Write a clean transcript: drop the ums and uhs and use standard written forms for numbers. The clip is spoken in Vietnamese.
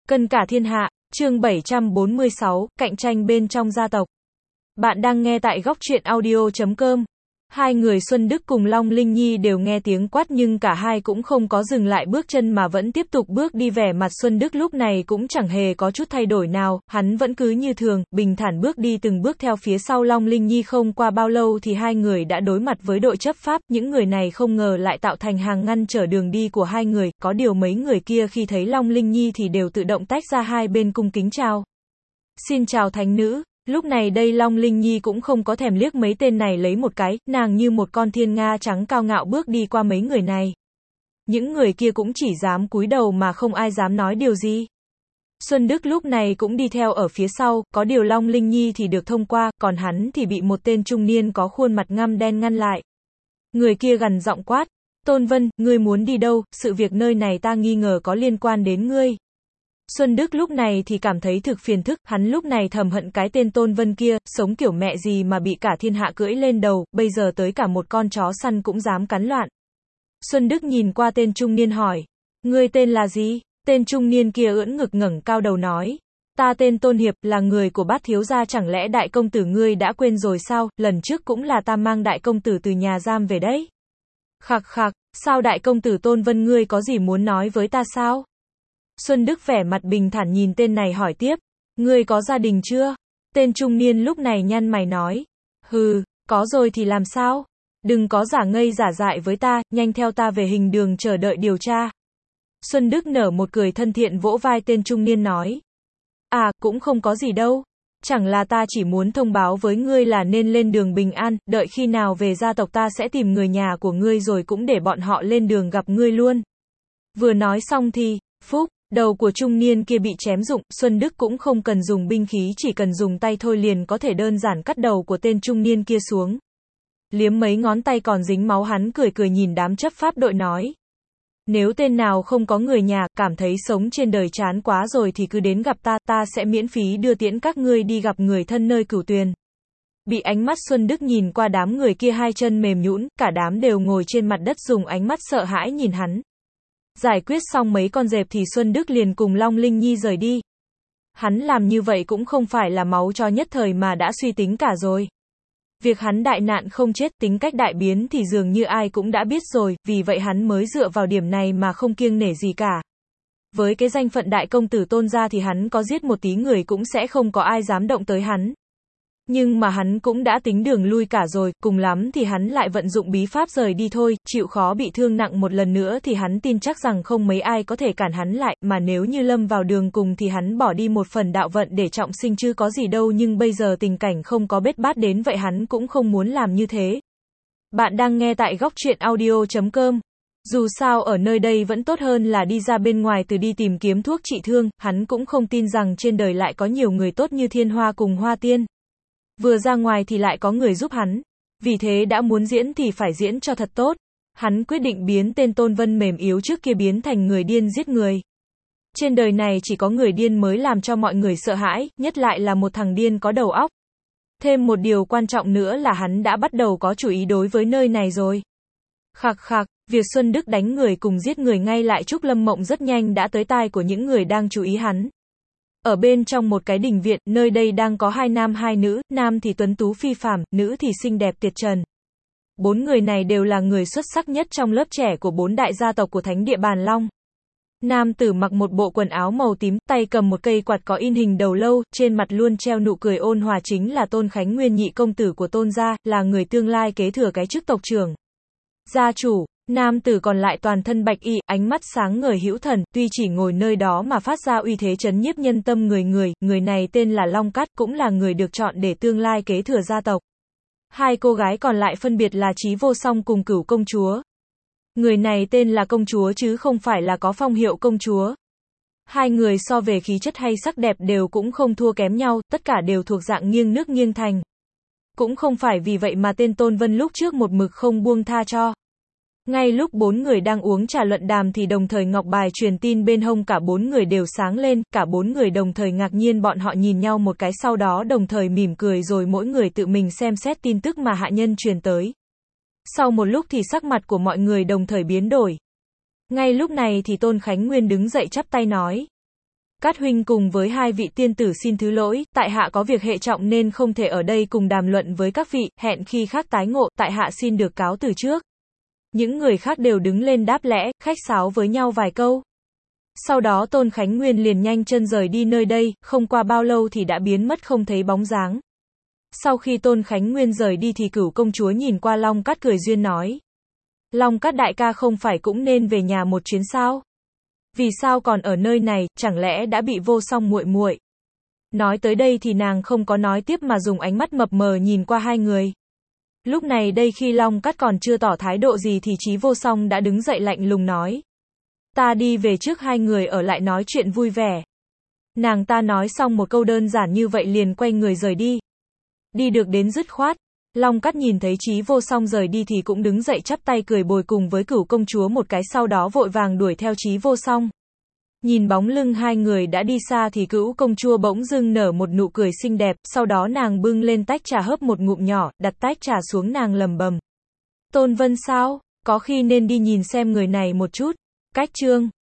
Cân cả thiên hạ, chương 746, cạnh tranh bên trong gia tộc. Bạn đang nghe tại góc truyện audio.com. Hai người Xuân Đức cùng Long Linh Nhi đều nghe tiếng quát nhưng cả hai cũng không có dừng lại bước chân mà vẫn tiếp tục bước đi, vẻ mặt Xuân Đức lúc này cũng chẳng hề có chút thay đổi nào, hắn vẫn cứ như thường, bình thản bước đi từng bước theo phía sau Long Linh Nhi. Không qua bao lâu thì hai người đã đối mặt với đội chấp pháp, những người này không ngờ lại tạo thành hàng ngăn trở đường đi của hai người, có điều mấy người kia khi thấy Long Linh Nhi thì đều tự động tách ra hai bên cung kính chào. Xin chào thánh nữ. Lúc này đây Long Linh Nhi cũng không có thèm liếc mấy tên này lấy một cái, nàng như một con thiên nga trắng cao ngạo bước đi qua mấy người này. Những người kia cũng chỉ dám cúi đầu mà không ai dám nói điều gì. Xuân Đức lúc này cũng đi theo ở phía sau, có điều Long Linh Nhi thì được thông qua, còn hắn thì bị một tên trung niên có khuôn mặt ngăm đen ngăn lại. Người kia gằn giọng quát, Tôn Vân, ngươi muốn đi đâu, sự việc nơi này ta nghi ngờ có liên quan đến ngươi. Xuân Đức lúc này thì cảm thấy thực phiền thức, hắn lúc này thầm hận cái tên Tôn Vân kia, sống kiểu mẹ gì mà bị cả thiên hạ cưỡi lên đầu, bây giờ tới cả một con chó săn cũng dám cắn loạn. Xuân Đức nhìn qua tên trung niên hỏi, ngươi tên là gì? Tên trung niên kia ưỡn ngực ngẩng cao đầu nói, ta tên Tôn Hiệp, là người của Bát thiếu gia, chẳng lẽ đại công tử ngươi đã quên rồi sao, lần trước cũng là ta mang đại công tử từ nhà giam về đấy. Khặc khặc, sao đại công tử Tôn Vân ngươi có gì muốn nói với ta sao? Xuân Đức vẻ mặt bình thản nhìn tên này hỏi tiếp, ngươi có gia đình chưa? Tên trung niên lúc này nhăn mày nói, hừ, có rồi thì làm sao? Đừng có giả ngây giả dại với ta, nhanh theo ta về hình đường chờ đợi điều tra. Xuân Đức nở một cười thân thiện vỗ vai tên trung niên nói, à, cũng không có gì đâu. Chẳng là ta chỉ muốn thông báo với ngươi là nên lên đường bình an, đợi khi nào về gia tộc ta sẽ tìm người nhà của ngươi rồi cũng để bọn họ lên đường gặp ngươi luôn. Vừa nói xong thì, phúc, đầu của trung niên kia bị chém rụng, Xuân Đức cũng không cần dùng binh khí, chỉ cần dùng tay thôi liền có thể đơn giản cắt đầu của tên trung niên kia xuống. Liếm mấy ngón tay còn dính máu, hắn cười cười nhìn đám chấp pháp đội nói, nếu tên nào không có người nhà, cảm thấy sống trên đời chán quá rồi thì cứ đến gặp ta, ta sẽ miễn phí đưa tiễn các ngươi đi gặp người thân nơi Cửu Tuyền. Bị ánh mắt Xuân Đức nhìn qua, đám người kia hai chân mềm nhũn, cả đám đều ngồi trên mặt đất dùng ánh mắt sợ hãi nhìn hắn. Giải quyết xong mấy con dẹp thì Xuân Đức liền cùng Long Linh Nhi rời đi. Hắn làm như vậy cũng không phải là máu cho nhất thời mà đã suy tính cả rồi. Việc hắn đại nạn không chết, tính cách đại biến thì dường như ai cũng đã biết rồi, vì vậy hắn mới dựa vào điểm này mà không kiêng nể gì cả. Với cái danh phận đại công tử Tôn gia thì hắn có giết một tí người cũng sẽ không có ai dám động tới hắn. Nhưng mà hắn cũng đã tính đường lui cả rồi, cùng lắm thì hắn lại vận dụng bí pháp rời đi thôi, chịu khó bị thương nặng một lần nữa thì hắn tin chắc rằng không mấy ai có thể cản hắn lại, mà nếu như lâm vào đường cùng thì hắn bỏ đi một phần đạo vận để trọng sinh chứ có gì đâu, nhưng bây giờ tình cảnh không có bết bát đến vậy hắn cũng không muốn làm như thế. Bạn đang nghe tại góc truyện audio.com. Dù sao ở nơi đây vẫn tốt hơn là đi ra bên ngoài từ đi tìm kiếm thuốc trị thương, hắn cũng không tin rằng trên đời lại có nhiều người tốt như Thiên Hoa cùng Hoa Tiên. Vừa ra ngoài thì lại có người giúp hắn. Vì thế đã muốn diễn thì phải diễn cho thật tốt. Hắn quyết định biến tên Tôn Vân mềm yếu trước kia biến thành người điên giết người. Trên đời này chỉ có người điên mới làm cho mọi người sợ hãi, nhất lại là một thằng điên có đầu óc. Thêm một điều quan trọng nữa là hắn đã bắt đầu có chủ ý đối với nơi này rồi. Khặc khặc, việc Xuân Đức đánh người cùng giết người ngay lại Trúc Lâm Mộng rất nhanh đã tới tai của những người đang chú ý hắn. Ở bên trong một cái đình viện, nơi đây đang có hai nam hai nữ, nam thì tuấn tú phi phàm, nữ thì xinh đẹp tuyệt trần. Bốn người này đều là người xuất sắc nhất trong lớp trẻ của bốn đại gia tộc của thánh địa Bàn Long. Nam tử mặc một bộ quần áo màu tím, tay cầm một cây quạt có in hình đầu lâu, trên mặt luôn treo nụ cười ôn hòa chính là Tôn Khánh Nguyên, nhị công tử của Tôn gia, là người tương lai kế thừa cái chức tộc trưởng. Gia chủ. Nam tử còn lại toàn thân bạch y, ánh mắt sáng ngời hữu thần, tuy chỉ ngồi nơi đó mà phát ra uy thế trấn nhiếp nhân tâm người này tên là Long Cát, cũng là người được chọn để tương lai kế thừa gia tộc. Hai cô gái còn lại phân biệt là Chí Vô Song cùng Cửu công chúa. Người này tên là công chúa chứ không phải là có phong hiệu công chúa. Hai người so về khí chất hay sắc đẹp đều cũng không thua kém nhau, tất cả đều thuộc dạng nghiêng nước nghiêng thành. Cũng không phải vì vậy mà tên Tôn Vân lúc trước một mực không buông tha cho. Ngay lúc bốn người đang uống trà luận đàm thì đồng thời ngọc bài truyền tin bên hông cả bốn người đều sáng lên, cả bốn người đồng thời ngạc nhiên, bọn họ nhìn nhau một cái sau đó đồng thời mỉm cười rồi mỗi người tự mình xem xét tin tức mà hạ nhân truyền tới. Sau một lúc thì sắc mặt của mọi người đồng thời biến đổi. Ngay lúc này thì Tôn Khánh Nguyên đứng dậy chắp tay nói, Cát huynh cùng với hai vị tiên tử xin thứ lỗi, tại hạ có việc hệ trọng nên không thể ở đây cùng đàm luận với các vị, hẹn khi khác tái ngộ, tại hạ xin được cáo từ trước. Những người khác đều đứng lên đáp lễ, khách sáo với nhau vài câu. Sau đó Tôn Khánh Nguyên liền nhanh chân rời đi nơi đây, không qua bao lâu thì đã biến mất không thấy bóng dáng. Sau khi Tôn Khánh Nguyên rời đi thì Cửu công chúa nhìn qua Long Cát cười duyên nói. Long Cát đại ca không phải cũng nên về nhà một chuyến sao? Vì sao còn ở nơi này, chẳng lẽ đã bị Vô Song muội muội? Nói tới đây thì nàng không có nói tiếp mà dùng ánh mắt mập mờ nhìn qua hai người. Lúc này đây khi Long Cát còn chưa tỏ thái độ gì thì Chí Vô Song đã đứng dậy lạnh lùng nói. Ta đi về trước, hai người ở lại nói chuyện vui vẻ. Nàng ta nói xong một câu đơn giản như vậy liền quay người rời đi. Đi được đến dứt khoát. Long Cát nhìn thấy Chí Vô Song rời đi thì cũng đứng dậy chắp tay cười bồi cùng với Cửu công chúa một cái, sau đó vội vàng đuổi theo Chí Vô Song. Nhìn bóng lưng hai người đã đi xa thì Cửu công chúa bỗng dưng nở một nụ cười xinh đẹp, sau đó nàng bưng lên tách trà hớp một ngụm nhỏ, đặt tách trà xuống nàng lẩm bẩm. Tôn Vân sao? Có khi nên đi nhìn xem người này một chút. Cách chương